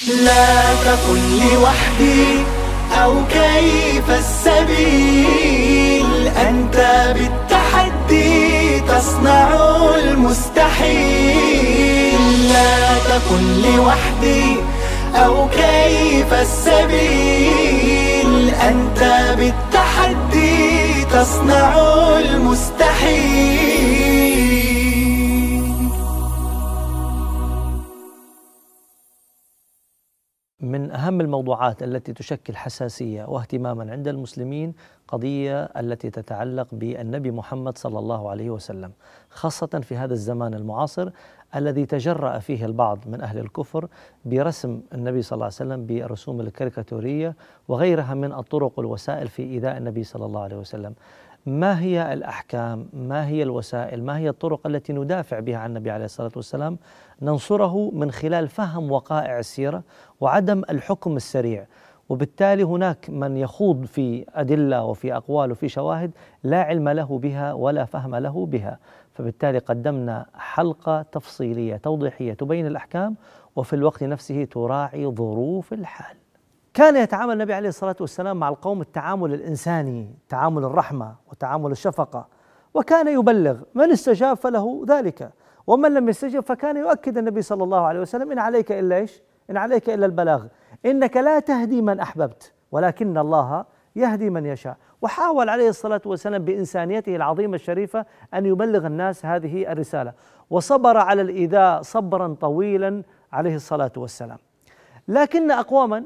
لا تقل لوحدي أو كيف السبيل، أنت بالتحدي تصنع المستحيل. لا تقل لوحدي أو كيف السبيل، أنت بالتحدي تصنع المستحيل. من أهم الموضوعات التي تشكل حساسية واهتماما عند المسلمين قضية التي تتعلق بالنبي محمد صلى الله عليه وسلم، خاصة في هذا الزمان المعاصر الذي تجرأ فيه البعض من أهل الكفر برسم النبي صلى الله عليه وسلم بالرسوم الكاريكاتورية وغيرها من الطرق والوسائل في إيذاء النبي صلى الله عليه وسلم. ما هي الأحكام؟ ما هي الوسائل؟ ما هي الطرق التي ندافع بها عن النبي عليه الصلاة والسلام؟ ننصره من خلال فهم وقائع السيرة وعدم الحكم السريع. وبالتالي هناك من يخوض في أدلة وفي أقوال وفي شواهد لا علم له بها ولا فهم له بها، فبالتالي قدمنا حلقة تفصيلية توضيحية تبين الأحكام وفي الوقت نفسه تراعي ظروف الحال. كان يتعامل النبي عليه الصلاة والسلام مع القوم التعامل الإنساني، تعامل الرحمة وتعامل الشفقة، وكان يبلغ من استجاب فله ذلك، ومن لم يستجب فكان يؤكد النبي صلى الله عليه وسلم: إن عليك إلا إيش؟ إن عليك إلا البلاغ، إنك لا تهدي من أحببت ولكن الله يهدي من يشاء. وحاول عليه الصلاة والسلام بإنسانيته العظيمة الشريفة أن يبلغ الناس هذه الرسالة، وصبر على الإيذاء صبرا طويلا عليه الصلاة والسلام. لكن أقواما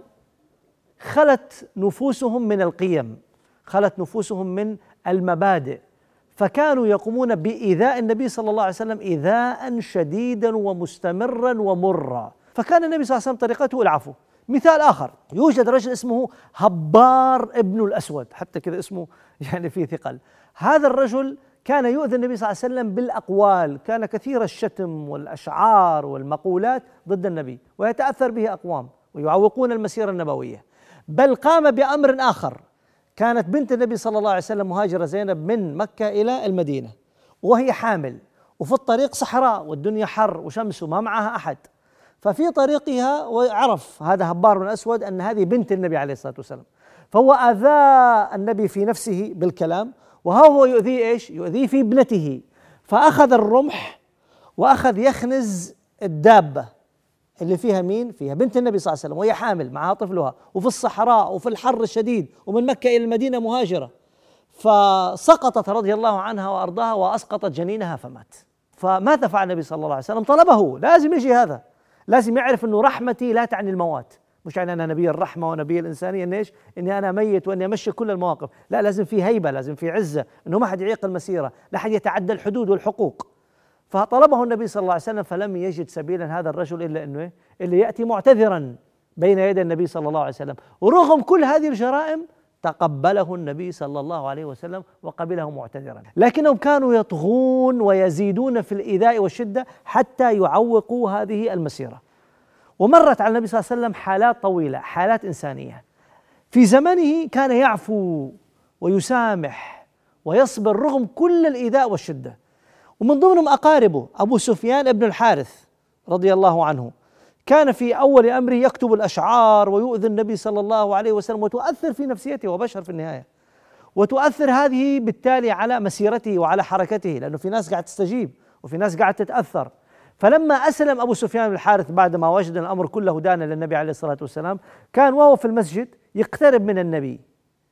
خلت نفوسهم من القيم، خلت نفوسهم من المبادئ، فكانوا يقومون بإيذاء النبي صلى الله عليه وسلم إيذاء شديدا ومستمرا ومرا. فكان النبي صلى الله عليه وسلم طريقته العفو. مثال آخر، يوجد رجل اسمه هبار ابن الأسود، حتى كذا اسمه يعني فيه ثقل. هذا الرجل كان يؤذي النبي صلى الله عليه وسلم بالأقوال، كان كثير الشتم والأشعار والمقولات ضد النبي، ويتأثر به أقوام ويعوقون المسيرة النبوية. بل قام بأمر آخر، كانت بنت النبي صلى الله عليه وسلم مهاجرة زينب من مكة إلى المدينة وهي حامل، وفي الطريق صحراء والدنيا حر وشمس وما معها أحد، ففي طريقها وعرف هذا هبار بن الأسود أن هذه بنت النبي عليه الصلاة والسلام، فهو آذى النبي في نفسه بالكلام، وهو يؤذيه إيش؟ يؤذيه في ابنته. فأخذ الرمح وأخذ يخنز الدابة اللي فيها مين؟ فيها بنت النبي صلى الله عليه وسلم وهي حامل معها طفلها وفي الصحراء وفي الحر الشديد ومن مكة إلى المدينة مهاجرة، فسقطت رضي الله عنها وأرضاها وأسقطت جنينها فمات. فماذا فعل النبي صلى الله عليه وسلم؟ طلبه، لازم يجي هذا، لازم يعرف أنه رحمتي لا تعني الموات، مش يعني أنا نبي الرحمة ونبي الإنسانية إن إيش؟ إني أنا ميت وإني أمشي كل المواقف، لا، لازم في هيبة، لازم في عزة، إنه ما حد يعيق المسيرة، لا حد يتعدى الحدود والحقوق. فطلبه النبي صلى الله عليه وسلم، فلم يجد سبيلا هذا الرجل إلا أنه اللي يأتي معتذرا بين يدي النبي صلى الله عليه وسلم، ورغم كل هذه الجرائم تقبله النبي صلى الله عليه وسلم وقبله معتذرا. لكنهم كانوا يطغون ويزيدون في الإيذاء والشدة حتى يعوقوا هذه المسيرة. ومرت على النبي صلى الله عليه وسلم حالات طويلة، حالات إنسانية. في زمنه كان يعفو ويسامح ويصبر رغم كل الإيذاء والشدة. ومن ضمنهم أقاربه أبو سفيان بن الحارث رضي الله عنه، كان في أول أمره يكتب الأشعار ويؤذي النبي صلى الله عليه وسلم، وتؤثر في نفسيته، وبشر في النهاية، وتؤثر هذه بالتالي على مسيرته وعلى حركته، لأنه في ناس قاعد تستجيب وفي ناس قاعد تتأثر. فلما أسلم أبو سفيان بن الحارث بعدما وجد الأمر كله دانا للنبي عليه الصلاة والسلام، كان وهو في المسجد يقترب من النبي،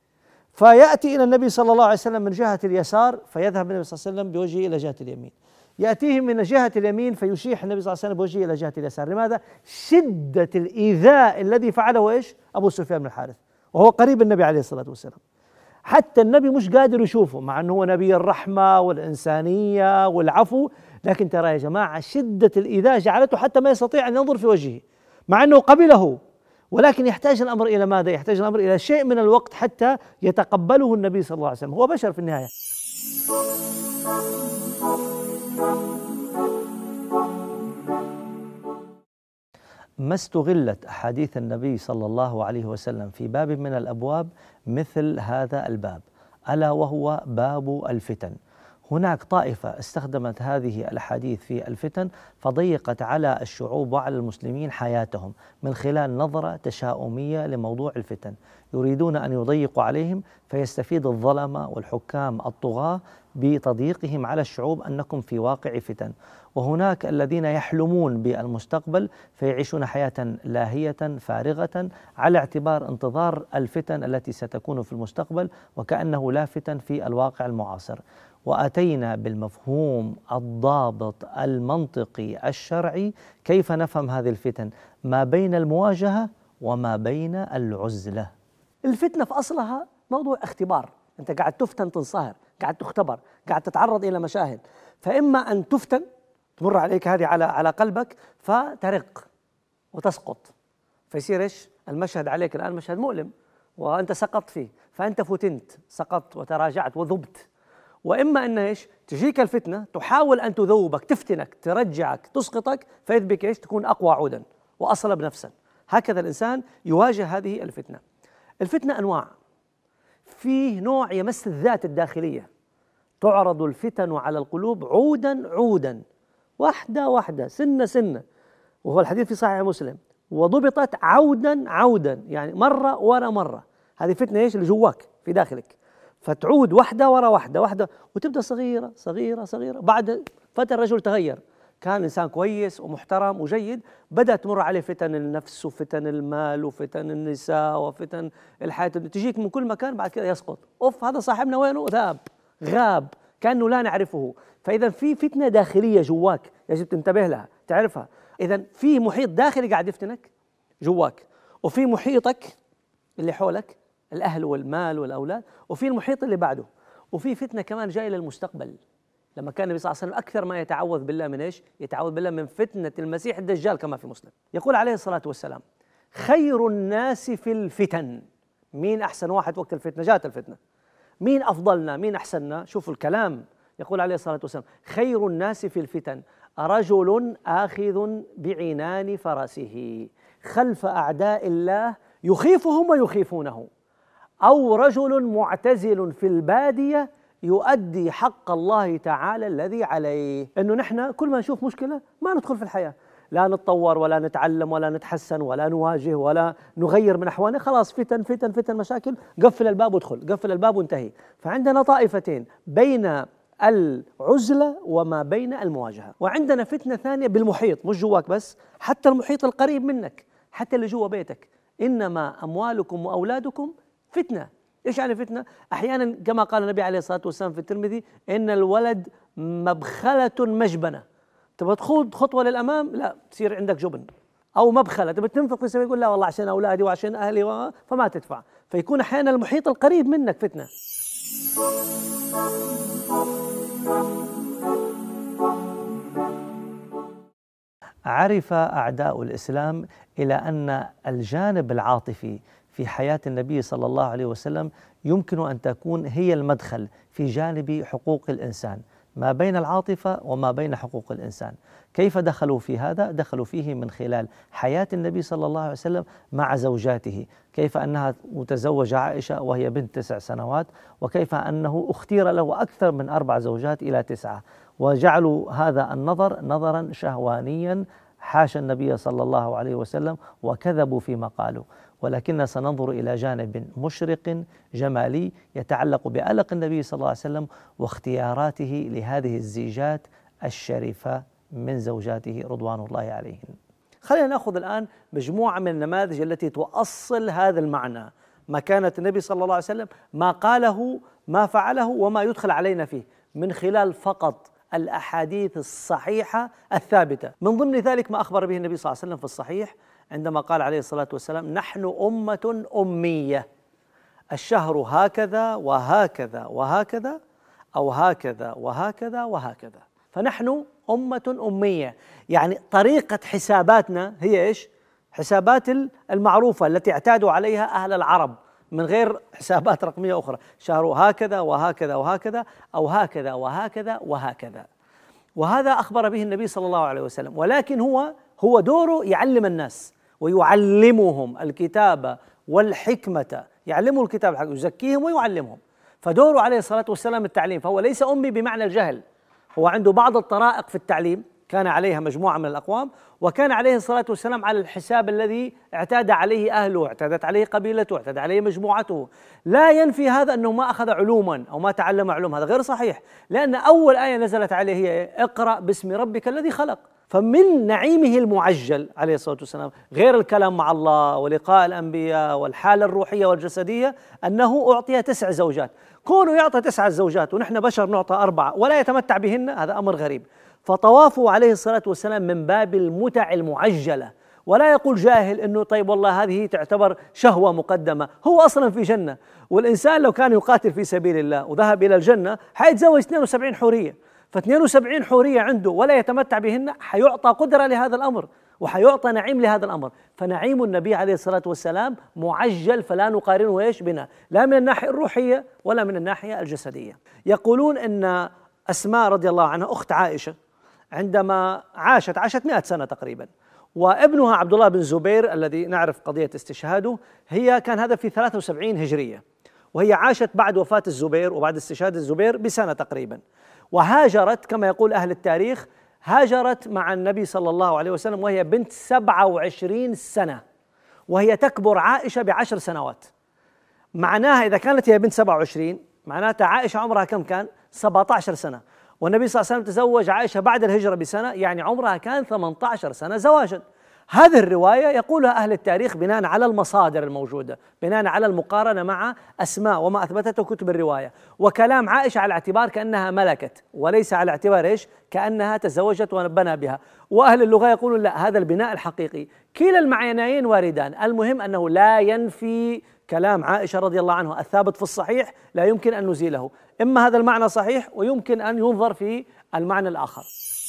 فيأتي إلى النبي صلى الله عليه وسلم من جهة اليسار، فيذهب النبي صلى الله عليه وسلم بوجهه إلى جهة اليمين، يأتيه من جهة اليمين فيشيح النبي صلى الله عليه وسلم بوجهه إلى جهة اليسار. لماذا؟ شدة الإيذاء الذي فعله إيش؟ أبو سفيان بن الحارث، وهو قريب النبي عليه الصلاة والسلام، حتى النبي مش قادر يشوفه، مع أنه هو نبي الرحمة والإنسانية والعفو، لكن ترى يا جماعة شدة الإيذاء جعلته حتى ما يستطيع أن ينظر في وجهه، مع أنه قبله، ولكن يحتاج الأمر إلى ماذا؟ يحتاج الأمر إلى شيء من الوقت حتى يتقبله النبي صلى الله عليه وسلم، هو بشر في النهاية. ما استغلت أحاديث النبي صلى الله عليه وسلم في باب من الأبواب مثل هذا الباب، ألا وهو باب الفتن. هناك طائفة استخدمت هذه الأحاديث في الفتن فضيقت على الشعوب وعلى المسلمين حياتهم من خلال نظرة تشاؤمية لموضوع الفتن، يريدون أن يضيقوا عليهم فيستفيد الظلمة والحكام الطغاة بتضييقهم على الشعوب أنكم في واقع فتن. وهناك الذين يحلمون بالمستقبل فيعيشون حياة لاهية فارغة على اعتبار انتظار الفتن التي ستكون في المستقبل، وكأنه لا فتن في الواقع المعاصر. وأتينا بالمفهوم الضابط المنطقي الشرعي كيف نفهم هذه الفتن ما بين المواجهة وما بين العزلة. الفتنة في أصلها موضوع اختبار، أنت قاعد تفتن، تنصهر، قاعد تختبر، قاعد تتعرض إلى مشاهد، فإما أن تفتن تمر عليك هذه على قلبك فترق وتسقط، فيصير إيش؟ المشهد عليك الآن مشهد مؤلم وأنت سقطت فيه، فأنت فتنت، سقطت وتراجعت وذبت. وإما أن إيش؟ تجيك الفتنة تحاول أن تذوبك، تفتنك، ترجعك، تسقطك، فيذبك إيش؟ تكون أقوى عودا وأصلب نفسا. هكذا الإنسان يواجه هذه الفتنة. الفتنة أنواع، فيه نوع يمس الذات الداخلية، تعرض الفتن على القلوب عودا عودا، واحدة واحدة، سنة سنة، وهو الحديث في صحيح مسلم، وضبطت عودا عودا، يعني مرة ورا مرة. هذه فتنة إيش؟ اللي جواك في داخلك، فتعود واحدة ورا واحدة واحدة، وتبدأ صغيرة صغيرة صغيرة. بعد فترة الرجل تغير، كان إنسان كويس ومحترم وجيد، بدأت تمر عليه فتن النفس وفتن المال وفتن النساء وفتن الحياة، تجيك من كل مكان، بعد كده يسقط. أوف، هذا صاحبنا وينه؟ ذهب، غاب، كأنه لا نعرفه. فإذا في فتنة داخلية جواك يجب تنتبه لها، تعرفها. إذا في محيط داخلي قاعد يفتنك جواك، وفي محيطك اللي حولك، الأهل والمال والأولاد، وفي المحيط اللي بعده، وفي فتنة كمان جاية للمستقبل. لما كان النبي صلى الله عليه وسلم أكثر ما يتعوذ بالله من إيش؟ يتعوذ بالله من فتنة المسيح الدجال، كما في مسلم. يقول عليه الصلاة والسلام: خير الناس في الفتن. مين أحسن واحد وقت الفتنة؟ جاءت الفتنة، مين أفضلنا؟ مين أحسننا؟ شوفوا الكلام. يقول عليه الصلاة والسلام: خير الناس في الفتن رجل آخذ بعنان فرسه خلف أعداء الله يخيفهم ويخيفونه، أو رجل معتزل في البادية يؤدي حق الله تعالى الذي عليه. إنه نحن كل ما نشوف مشكلة ما ندخل في الحياة، لا نتطور ولا نتعلم ولا نتحسن ولا نواجه ولا نغير من أحوالنا، خلاص فتن فتن فتن مشاكل، قفل الباب وادخل، قفل الباب وانتهي. فعندنا طائفتين بين العزلة وما بين المواجهة. وعندنا فتنة ثانية بالمحيط، مش جواك بس، حتى المحيط القريب منك، حتى اللي جوا بيتك. إنما أموالكم وأولادكم فتنة. إيش يعني فتنة؟ أحيانا كما قال النبي عليه الصلاة والسلام في الترمذي: إن الولد مبخلة مجبنة. تبغى تخوض خطوة للأمام، لا، تصير عندك جبن. أو مبخلة، تبغى تنفق في سبيل، يقول لا والله عشان أولادي وعشان أهلي، فما تدفع. فيكون أحيانا المحيط القريب منك فتنة. عرف أعداء الإسلام إلى أن الجانب العاطفي في حياة النبي صلى الله عليه وسلم يمكن أن تكون هي المدخل في جانب حقوق الإنسان، ما بين العاطفة وما بين حقوق الإنسان. كيف دخلوا في هذا؟ دخلوا فيه من خلال حياة النبي صلى الله عليه وسلم مع زوجاته، كيف أنها متزوجة عائشة وهي بنت 9 سنوات، وكيف أنه اختير له أكثر من 4 زوجات إلى 9، وجعلوا هذا النظر نظرا شهوانيا، حاشا النبي صلى الله عليه وسلم، وكذبوا فيما قالوا. ولكننا سننظر إلى جانب مشرق جمالي يتعلق بألق النبي صلى الله عليه وسلم واختياراته لهذه الزيجات الشريفة من زوجاته رضوان الله عليهن. خلينا نأخذ الآن مجموعة من النماذج التي تؤصل هذا المعنى، مكانة النبي صلى الله عليه وسلم، ما قاله، ما فعله، وما يدخل علينا فيه، من خلال فقط الأحاديث الصحيحة الثابتة. من ضمن ذلك ما أخبر به النبي صلى الله عليه وسلم في الصحيح عندما قال عليه الصلاة والسلام: نحن أمة أمية، الشهر هكذا وهكذا وهكذا، أو هكذا وهكذا وهكذا. فنحن أمة أمية، يعني طريقة حساباتنا هي إيش؟ حسابات المعروفة التي اعتادوا عليها أهل العرب، من غير حسابات رقمية أخرى، شهر هكذا وهكذا وهكذا، أو هكذا وهكذا وهكذا. وهذا أخبر به النبي صلى الله عليه وسلم، ولكن هو دوره يعلم الناس ويعلمهم الكتاب والحكمة، يعلمهم الكتاب والحكمة، يزكيهم ويعلمهم. فدوره عليه الصلاة والسلام التعليم، فهو ليس أمي بمعنى الجهل، هو عنده بعض الطرائق في التعليم كان عليها مجموعة من الأقوام، وكان عليه الصلاة والسلام على الحساب الذي اعتاد عليه أهله، اعتادت عليه قبيلته، اعتاد عليه مجموعته. لا ينفي هذا أنه ما أخذ علوما أو ما تعلم علوم، هذا غير صحيح، لأن أول آية نزلت عليه هي اقرأ باسم ربك الذي خلق. فمن نعيمه المعجل عليه الصلاة والسلام غير الكلام مع الله ولقاء الأنبياء والحالة الروحية والجسدية أنه أعطي 9 زوجات. كونه يعطى 9 زوجات ونحن بشر نعطى 4 ولا يتمتع بهن، هذا أمر غريب. فطوافه عليه الصلاة والسلام من باب المتع المعجلة، ولا يقول جاهل أنه طيب والله هذه تعتبر شهوة مقدمة، هو أصلا في جنة. والإنسان لو كان يقاتل في سبيل الله وذهب إلى الجنة حيتزوج 72 حورية، ف72 حورية عنده ولا يتمتع بهن، حيعطى قدرة لهذا الأمر وحيعطى نعيم لهذا الأمر. فنعيم النبي عليه الصلاة والسلام معجل، فلا نقارنه إيش بنا، لا من الناحية الروحية ولا من الناحية الجسدية. يقولون أن أسماء رضي الله عنها أخت عائشة عندما عاشت 100 سنة تقريبا، وابنها عبد الله بن زبير الذي نعرف قضية استشهاده، كان هذا في 73 هجرية، وهي عاشت بعد وفاة الزبير وبعد استشهاد الزبير بسنة تقريبا، وهاجرت كما يقول أهل التاريخ، هاجرت مع النبي صلى الله عليه وسلم وهي بنت 27 سنة، وهي تكبر عائشة ب10 سنوات. معناها إذا كانت هي بنت 27 معناتها عائشة عمرها كم كان؟ 17 سنة، والنبي صلى الله عليه وسلم تزوج عائشة بعد الهجرة بسنة، يعني عمرها كان 18 سنة زواجا. هذه الرواية يقولها أهل التاريخ بناء على المصادر الموجودة، بناء على المقارنة مع أسماء وما أثبتته كتب الرواية، وكلام عائشة على اعتبار كأنها ملكت، وليس على اعتبار إيش؟ كأنها تزوجت وبنى بها. وأهل اللغة يقولون لا، هذا البناء الحقيقي. كلا المعنيين واردان، المهم أنه لا ينفي كلام عائشة رضي الله عنها الثابت في الصحيح، لا يمكن أن نزيله. إما هذا المعنى صحيح ويمكن أن ينظر في المعنى الآخر.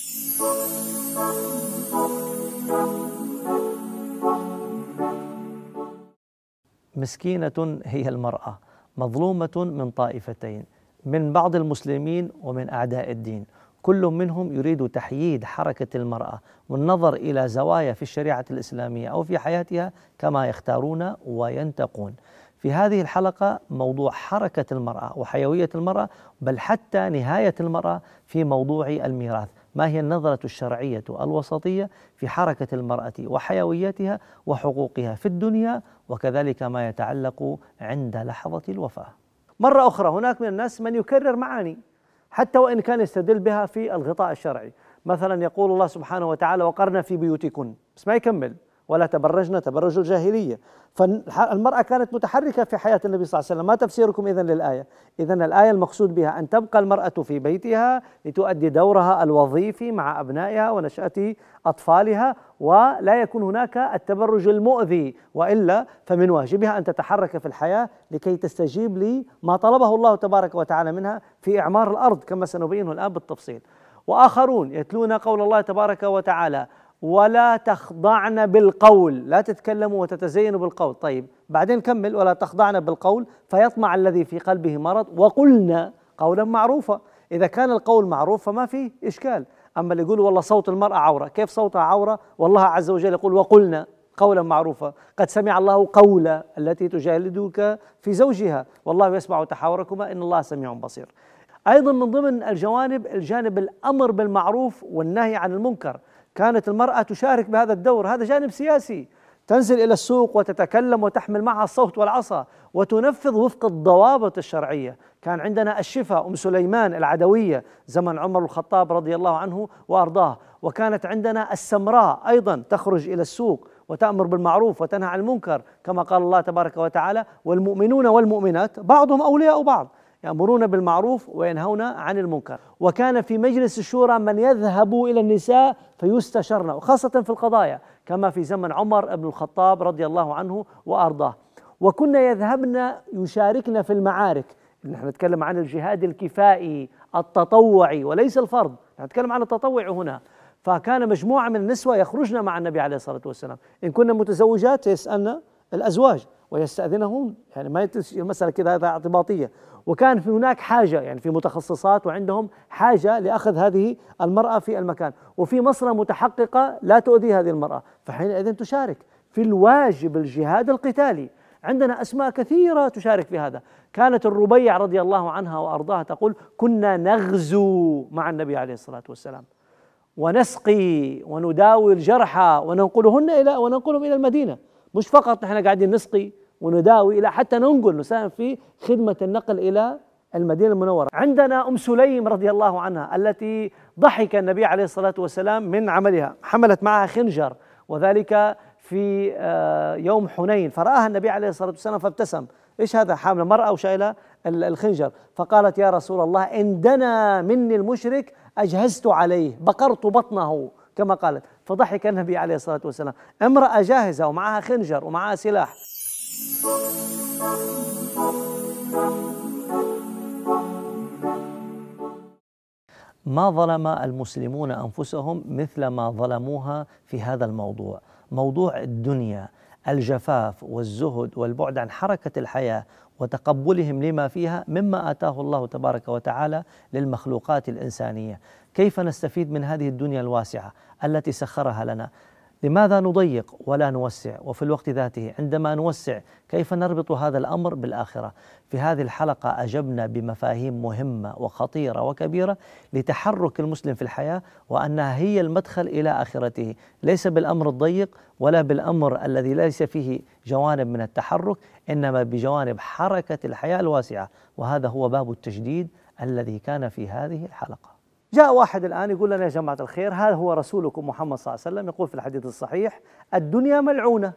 مسكينة هي المرأة، مظلومة من طائفتين، من بعض المسلمين ومن أعداء الدين، كل منهم يريد تحييد حركة المرأة والنظر إلى زوايا في الشريعة الإسلامية أو في حياتها كما يختارون وينتقون. في هذه الحلقة موضوع حركة المرأة وحيوية المرأة، بل حتى نهاية المرأة في موضوع الميراث. ما هي النظرة الشرعية الوسطية في حركة المرأة وحيويتها وحقوقها في الدنيا، وكذلك ما يتعلق عند لحظة الوفاة. مرة أخرى هناك من الناس من يكرر معاني حتى وإن كان يستدل بها في الغطاء الشرعي. مثلا يقول الله سبحانه وتعالى وقرن في بيوتكن، بس ما يكمل ولا تبرجن تبرج الجاهلية. فالمرأة كانت متحركة في حياة النبي صلى الله عليه وسلم. ما تفسيركم إذن للآية؟ إذن الآية المقصود بها أن تبقى المرأة في بيتها لتؤدي دورها الوظيفي مع أبنائها ونشأة أطفالها، ولا يكون هناك التبرج المؤذي، وإلا فمن واجبها أن تتحرك في الحياة لكي تستجيب لما طلبه الله تبارك وتعالى منها في إعمار الأرض كما سنبينه الآن بالتفصيل. وآخرون يتلون قول الله تبارك وتعالى ولا تخضعن بالقول، لا تتكلموا وتتزينوا بالقول. طيب بعدين كمل ولا تخضعن بالقول فيطمع الذي في قلبه مرض وقلنا قولا معروفا. إذا كان القول معروف فما في إشكال. أما اللي يقول والله صوت المرأة عورة، كيف صوتها عورة والله عز وجل يقول وقلنا قولا معروفا؟ قد سمع الله قول التي تجادلك في زوجها والله يسمع تحاوركما إن الله سميع بصير. أيضا من ضمن الجانب الأمر بالمعروف والنهي عن المنكر. كانت المرأة تشارك بهذا الدور، هذا جانب سياسي، تنزل إلى السوق وتتكلم وتحمل معها الصوت والعصا وتنفذ وفق الضوابط الشرعية. كان عندنا الشفا أم سليمان العدوية زمن عمر الخطاب رضي الله عنه وأرضاه، وكانت عندنا السمراء أيضا تخرج إلى السوق وتأمر بالمعروف وتنهى عن المنكر كما قال الله تبارك وتعالى والمؤمنون والمؤمنات بعضهم أولياء بعض يأمرون بالمعروف وينهون عن المنكر. وكان في مجلس الشورى من يذهب إلى النساء فيستشرن، وخاصة في القضايا كما في زمن عمر بن الخطاب رضي الله عنه وأرضاه. وكنا يذهبن يشاركن في المعارك. نحن نتكلم عن الجهاد الكفائي التطوعي وليس الفرض، نتكلم عن التطوع هنا. فكان مجموعة من النسوة يخرجن مع النبي عليه الصلاة والسلام، إن كنا متزوجات يسألن الأزواج ويستأذنهم، يعني ما المسألة كذا اعتباطية. وكان في هناك حاجة، يعني في متخصصات وعندهم حاجة لأخذ هذه المرأة في المكان، وفي مصلحة متحققة لا تؤذي هذه المرأة، فحينئذ تشارك في الواجب الجهاد القتالي. عندنا أسماء كثيرة تشارك في هذا. كانت الربيع رضي الله عنها وأرضاها تقول: كنا نغزو مع النبي عليه الصلاة والسلام ونسقي ونداوي الجرحى وننقلهم إلى المدينة. مش فقط نحن قاعدين نسقي ونداوي، إلى حتى نساهم في خدمة النقل إلى المدينة المنورة. عندنا أم سليم رضي الله عنها التي ضحك النبي عليه الصلاة والسلام من عملها، حملت معها خنجر، وذلك في يوم حنين، فرآها النبي عليه الصلاة والسلام فابتسم. إيش هذا؟ حاملة مرأة وشايلة الخنجر، فقالت: يا رسول الله، إن دنا مني المشرك أجهزت عليه، بقرت بطنه كما قالت. فضحك النبي عليه الصلاة والسلام. امرأة جاهزة ومعها خنجر ومعها سلاح. ما ظلم المسلمون أنفسهم مثل ما ظلموها في هذا الموضوع، موضوع الدنيا، الجفاف والزهد والبعد عن حركة الحياة وتقبلهم لما فيها مما آتاه الله تبارك وتعالى للمخلوقات الإنسانية. كيف نستفيد من هذه الدنيا الواسعة التي سخرها لنا؟ لماذا نضيق ولا نوسع؟ وفي الوقت ذاته عندما نوسع كيف نربط هذا الأمر بالآخرة؟ في هذه الحلقة أجبنا بمفاهيم مهمة وخطيرة وكبيرة لتحرك المسلم في الحياة، وأنها هي المدخل إلى آخرته، ليس بالأمر الضيق ولا بالأمر الذي ليس فيه جوانب من التحرك، إنما بجوانب حركة الحياة الواسعة. وهذا هو باب التجديد الذي كان في هذه الحلقة. جاء واحد الآن يقول لنا: يا جماعة الخير، هذا هو رسولكم محمد صلى الله عليه وسلم يقول في الحديث الصحيح: الدنيا ملعونة،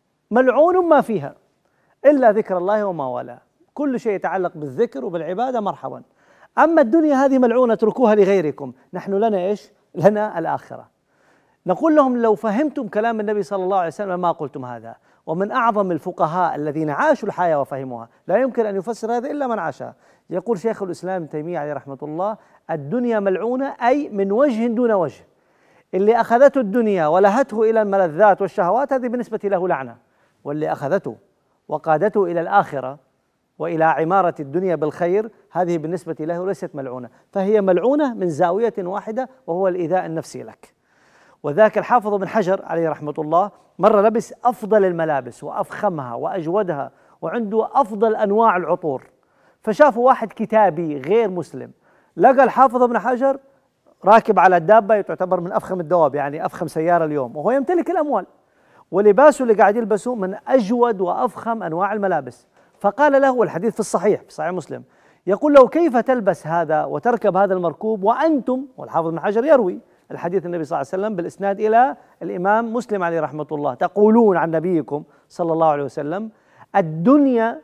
ملعون ما فيها إلا ذكر الله وما والاه. كل شيء يتعلق بالذكر وبالعبادة مرحبا. أما الدنيا هذه ملعونة، اتركوها لغيركم، نحن لنا إيش؟ لنا الآخرة. نقول لهم: لو فهمتم كلام النبي صلى الله عليه وسلم ما قلتم هذا. ومن أعظم الفقهاء الذين عاشوا الحياة وفهموها، لا يمكن أن يفسر هذا إلا من عاشها. يقول شيخ الإسلام ابن تيمية عليه رحمة الله: الدنيا ملعونة، أي من وجه دون وجه. اللي أخذته الدنيا ولهته إلى الملذات والشهوات هذه بالنسبة له لعنة، واللي أخذته وقادته إلى الآخرة وإلى عمارة الدنيا بالخير هذه بالنسبة له ليست ملعونة، فهي ملعونة من زاوية واحدة، وهو الإيذاء النفسي لك. وذاك الحافظ بن حجر عليه رحمة الله مرة لبس أفضل الملابس وأفخمها وأجودها وعنده أفضل أنواع العطور، فشافوا واحد كتابي غير مسلم، لقى الحافظ بن حجر راكب على الدابة تعتبر من أفخم الدواب، يعني أفخم سيارة اليوم، وهو يمتلك الأموال، ولباسه اللي قاعد يلبسه من أجود وأفخم أنواع الملابس. فقال له، والحديث في الصحيح في صحيح مسلم، يقول له: كيف تلبس هذا وتركب هذا المركوب وأنتم، والحافظ بن حجر يروي الحديث النبي صلى الله عليه وسلم بالإسناد إلى الإمام مسلم عليه رحمة الله، تقولون عن نبيكم صلى الله عليه وسلم: الدنيا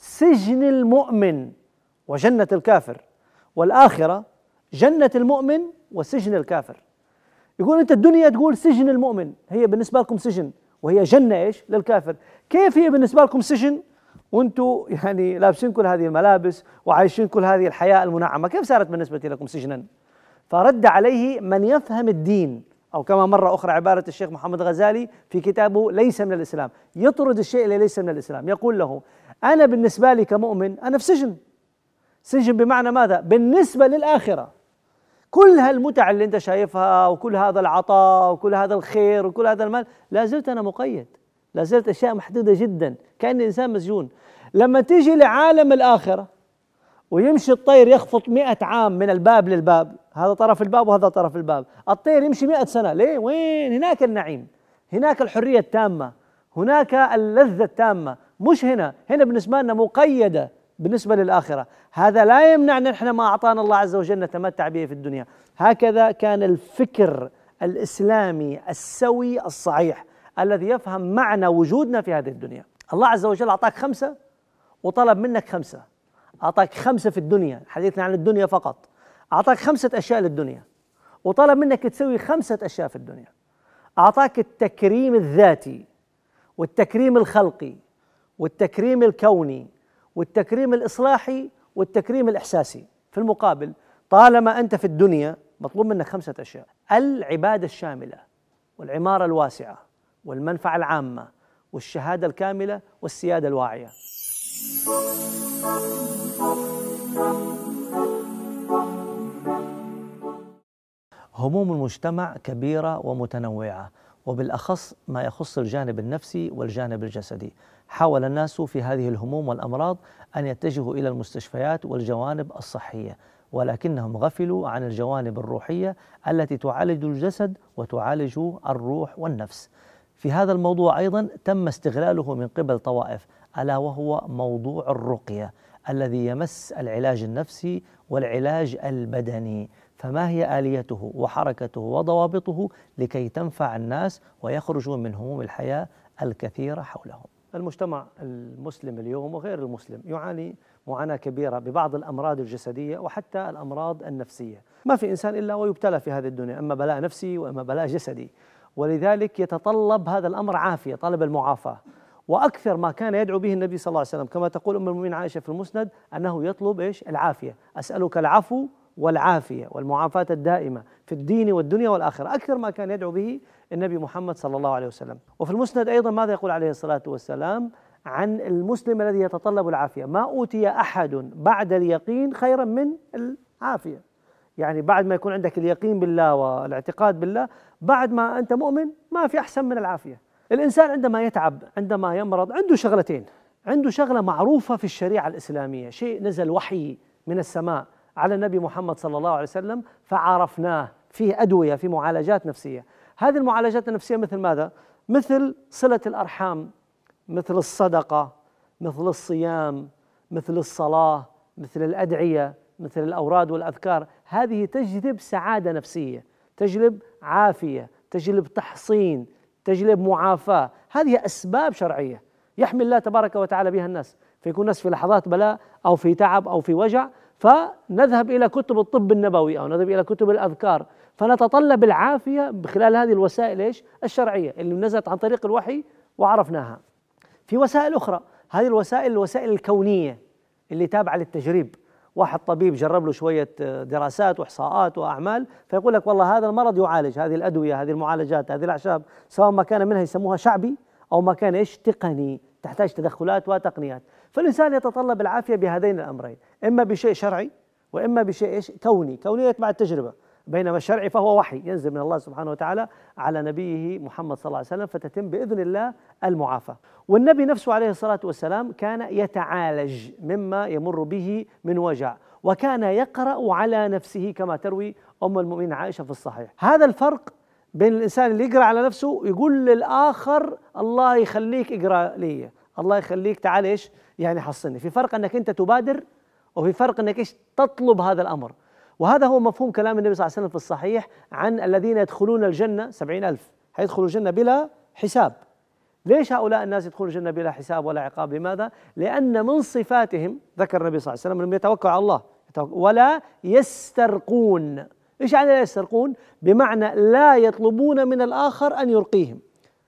سجن المؤمن وجنة الكافر، والآخرة جنة المؤمن وسجن الكافر. يقول أنت الدنيا تقول سجن المؤمن، هي بالنسبة لكم سجن، وهي جنة إيش؟ للكافر. كيف هي بالنسبة لكم سجن وأنتم يعني لابسين كل هذه الملابس وعايشين كل هذه الحياة المنعمة، كيف صارت بالنسبة لكم سجنا؟ فرد عليه من يفهم الدين، أو كما مرة أخرى عبارة الشيخ محمد غزالي في كتابه ليس من الإسلام، يطرد الشيء اللي ليس من الإسلام، يقول له: أنا بالنسبة لي كمؤمن أنا في سجن. سجن بمعنى ماذا؟ بالنسبة للآخرة كل هالمتع اللي أنت شايفها وكل هذا العطاء وكل هذا الخير وكل هذا المال، لا زلت أنا مقيد، لا زلت أشياء محدودة جدا، كأني إنسان مسجون. لما تيجي لعالم الآخرة ويمشي الطير يخفط 100 عام من الباب للباب، هذا طرف الباب وهذا طرف الباب، الطير يمشي 100 سنة، ليه؟ وين؟ هناك النعيم، هناك الحرية التامة، هناك اللذة التامة، مش هنا. هنا بالنسبة لنا مقيدة بالنسبة للآخرة. هذا لا يمنع أن احنا ما أعطانا الله عز وجل نتمتع به في الدنيا. هكذا كان الفكر الإسلامي السوي الصحيح الذي يفهم معنى وجودنا في هذه الدنيا. الله عز وجل أعطاك 5 وطلب منك 5، أعطاك 5 في الدنيا، حديثنا عن الدنيا فقط، أعطاك 5 أشياء للدنيا وطلب منك تسوي 5 أشياء في الدنيا. أعطاك التكريم الذاتي والتكريم الخلقي والتكريم الكوني والتكريم الإصلاحي والتكريم الإحساسي. في المقابل طالما أنت في الدنيا مطلوب منك 5 أشياء: العبادة الشاملة والعمارة الواسعة والمنفعة العامة والشهادة الكاملة والسيادة الواعية. هموم المجتمع كبيرة ومتنوعة، وبالأخص ما يخص الجانب النفسي والجانب الجسدي. حاول الناس في هذه الهموم والأمراض أن يتجهوا إلى المستشفيات والجوانب الصحية، ولكنهم غفلوا عن الجوانب الروحية التي تعالج الجسد وتعالج الروح والنفس. في هذا الموضوع أيضا تم استغلاله من قبل طوائف، ألا وهو موضوع الرقية الذي يمس العلاج النفسي والعلاج البدني. فما هي آليته وحركته وضوابطه لكي تنفع الناس ويخرجوا من هموم الحياة الكثيرة حولهم؟ المجتمع المسلم اليوم وغير المسلم يعاني معاناة كبيرة ببعض الأمراض الجسدية وحتى الأمراض النفسية. ما في إنسان إلا ويبتلى في هذه الدنيا، إما بلاء نفسي وإما بلاء جسدي، ولذلك يتطلب هذا الأمر عافية، طلب المعافاة. وأكثر ما كان يدعو به النبي صلى الله عليه وسلم كما تقول أم المؤمنين عائشة في المسند أنه يطلب العافية. أسألك العفو والعافية والمعافاة الدائمة في الدين والدنيا والآخرة، أكثر ما كان يدعو به النبي محمد صلى الله عليه وسلم. وفي المسند أيضا ماذا يقول عليه الصلاة والسلام عن المسلم الذي يتطلب العافية؟ ما أوتي أحد بعد اليقين خيرا من العافية. يعني بعد ما يكون عندك اليقين بالله والاعتقاد بالله، بعد ما أنت مؤمن ما في أحسن من العافية. الإنسان عندما يتعب، عندما يمرض، عنده شغلتين. عنده شغلة معروفة في الشريعة الإسلامية، شيء نزل وحي من السماء على النبي محمد صلى الله عليه وسلم فعرفناه، فيه أدوية، في معالجات نفسية. هذه المعالجات النفسية مثل ماذا؟ مثل صلة الأرحام، مثل الصدقة، مثل الصيام، مثل الصلاة، مثل الأدعية، مثل الأوراد والأذكار. هذه تجلب سعادة نفسية، تجلب عافية، تجلب تحصين، تجلب معافاة. هذه أسباب شرعية يحمي الله تبارك وتعالى بها الناس، فيكون الناس في لحظات بلاء أو في تعب أو في وجع، فنذهب إلى كتب الطب النبوي أو نذهب إلى كتب الأذكار، فنتطلب العافية بخلال هذه الوسائل الشرعية اللي نزلت عن طريق الوحي وعرفناها. في وسائل أخرى، هذه الوسائل الكونية اللي تابعة للتجريب. واحد طبيب جرب له شوية دراسات وإحصاءات وأعمال، فيقول لك والله هذا المرض يعالج، هذه الأدوية، هذه المعالجات، هذه الأعشاب، سواء ما كان منها يسموها شعبي أو ما كان تقني، تحتاج تدخلات وتقنيات. فالإنسان يتطلب العافية بهذين الأمرين، إما بشيء شرعي وإما بشيء كوني. كونية مع التجربة، بينما الشرعي فهو وحي ينزل من الله سبحانه وتعالى على نبيه محمد صلى الله عليه وسلم، فتتم بإذن الله المعافاة. والنبي نفسه عليه الصلاة والسلام كان يتعالج مما يمر به من وجع، وكان يقرأ على نفسه كما تروي أم المؤمنين عائشة في الصحيح. هذا الفرق بين الإنسان اللي يقرأ على نفسه يقول للآخر الله يخليك اقرأ لي، الله يخليك تعال يعني حصني. في فرق أنك أنت تبادر، وفي فرق أنك تطلب هذا الأمر. وهذا هو مفهوم كلام النبي صلى الله عليه وسلم في الصحيح عن الذين يدخلون الجنة 70,000 حيدخلوا الجنة بلا حساب. ليش هؤلاء الناس يدخلون الجنة بلا حساب ولا عقاب؟ لماذا؟ لأن من صفاتهم، ذكر النبي صلى الله عليه وسلم، أنهم يتوكلوا على الله ولا يسترقون. إيش يعني لا يسترقون؟ بمعنى لا يطلبون من الآخر أن يرقيهم،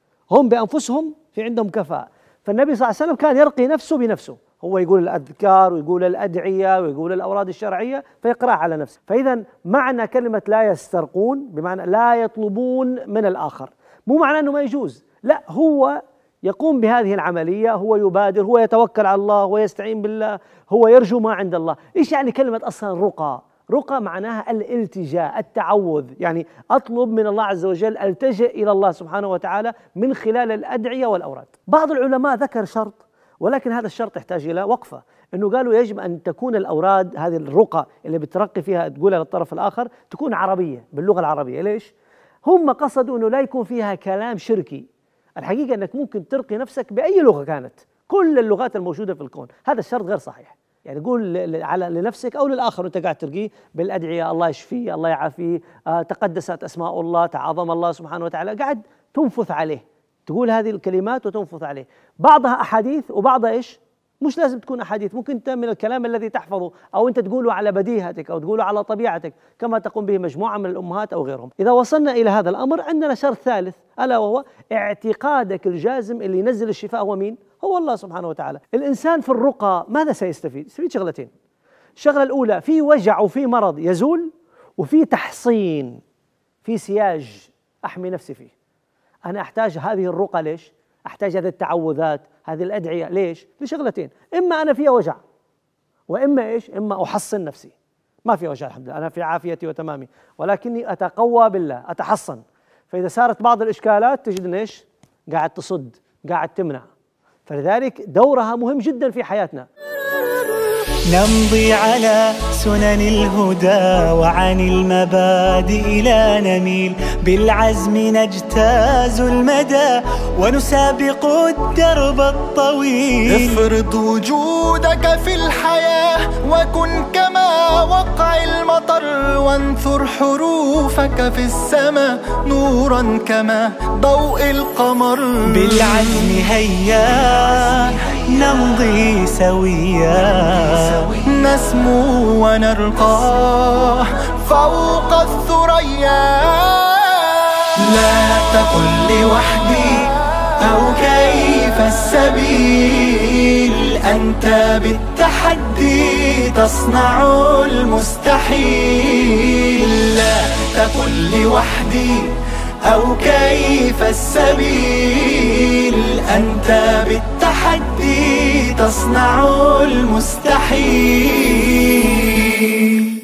هم بأنفسهم في عندهم كفاءة. فالنبي صلى الله عليه وسلم كان يرقي نفسه بنفسه، هو يقول الأذكار ويقول الأدعية ويقول الأوراد الشرعية فيقرأ على نفسه. فإذا معنى كلمة لا يسترقون بمعنى لا يطلبون من الآخر، مو معنى أنه ما يجوز، لا، هو يقوم بهذه العملية، هو يبادر، هو يتوكل على الله، هو يستعين بالله، هو يرجو ما عند الله. إيش يعني كلمة أصلا رقى؟ رقى معناها الالتجاء، التعوذ، يعني أطلب من الله عز وجل، ألتجئ إلى الله سبحانه وتعالى من خلال الأدعية والأوراد. بعض العلماء ذكر شرط، ولكن هذا الشرط يحتاج إلى وقفة، أنه قالوا يجب أن تكون الأوراد هذه الرقى اللي بترقي فيها تقولها للطرف الآخر تكون عربية، باللغة العربية. ليش؟ هم قصدوا أنه لا يكون فيها كلام شركي. الحقيقة أنك ممكن ترقي نفسك بأي لغة كانت، كل اللغات الموجودة في الكون. هذا الشرط غير صحيح، يعني قول على لنفسك أو للآخر وأنت قاعد ترقيه بالأدعية، الله يشفيه، الله يعافيه، تقدست أسماء الله، تعظم الله سبحانه وتعالى، قاعد تنفث عليه، تقول هذه الكلمات وتنفث عليه. بعضها أحاديث وبعضها مش لازم تكون أحاديث، ممكن أنت من الكلام الذي تحفظه أو أنت تقوله على بديهتك أو تقوله على طبيعتك كما تقوم به مجموعة من الأمهات أو غيرهم. إذا وصلنا إلى هذا الأمر عندنا شرط ثالث، ألا وهو اعتقادك الجازم اللي ينزل الشفاء هو مين؟ هو الله سبحانه وتعالى. الإنسان في الرقى ماذا سيستفيد؟ يستفيد شغلتين. الشغلة الأولى، في وجع وفي مرض يزول، وفي تحصين، في سياج أحمي نفسي فيه. أنا أحتاج هذه الرقى. ليش؟ أحتاج هذه التعوذات، هذه الأدعية. ليش؟ لشغلتين، إما أنا فيها وجع، وإما إما أحصن نفسي. ما في وجع الحمد لله، أنا في عافيتي وتمامي، ولكني أتقوى بالله، أتحصن. فإذا صارت بعض الإشكالات تجد إيش؟ قاعد تصد، قاعد تمنع. فلذلك دورها مهم جدا في حياتنا. نمضي على سنن الهدى وعن المبادئ لا نميل، بالعزم نجتاز المدى ونسابق الدرب الطويل. افرض وجودك في الحياة وكن كما وقع المطر، وانثر حروفك في السماء نورا كما ضوء القمر. بالعزم هيا نمضي سويا، نسمو ونرقى فوق الثريا. لا تقل لوحدي أو كيف السبيل، أنت بالتحدي تصنع المستحيل. لا تقل لوحدي أو كيف السبيل، أنت بالتحدي تصنع المستحيل.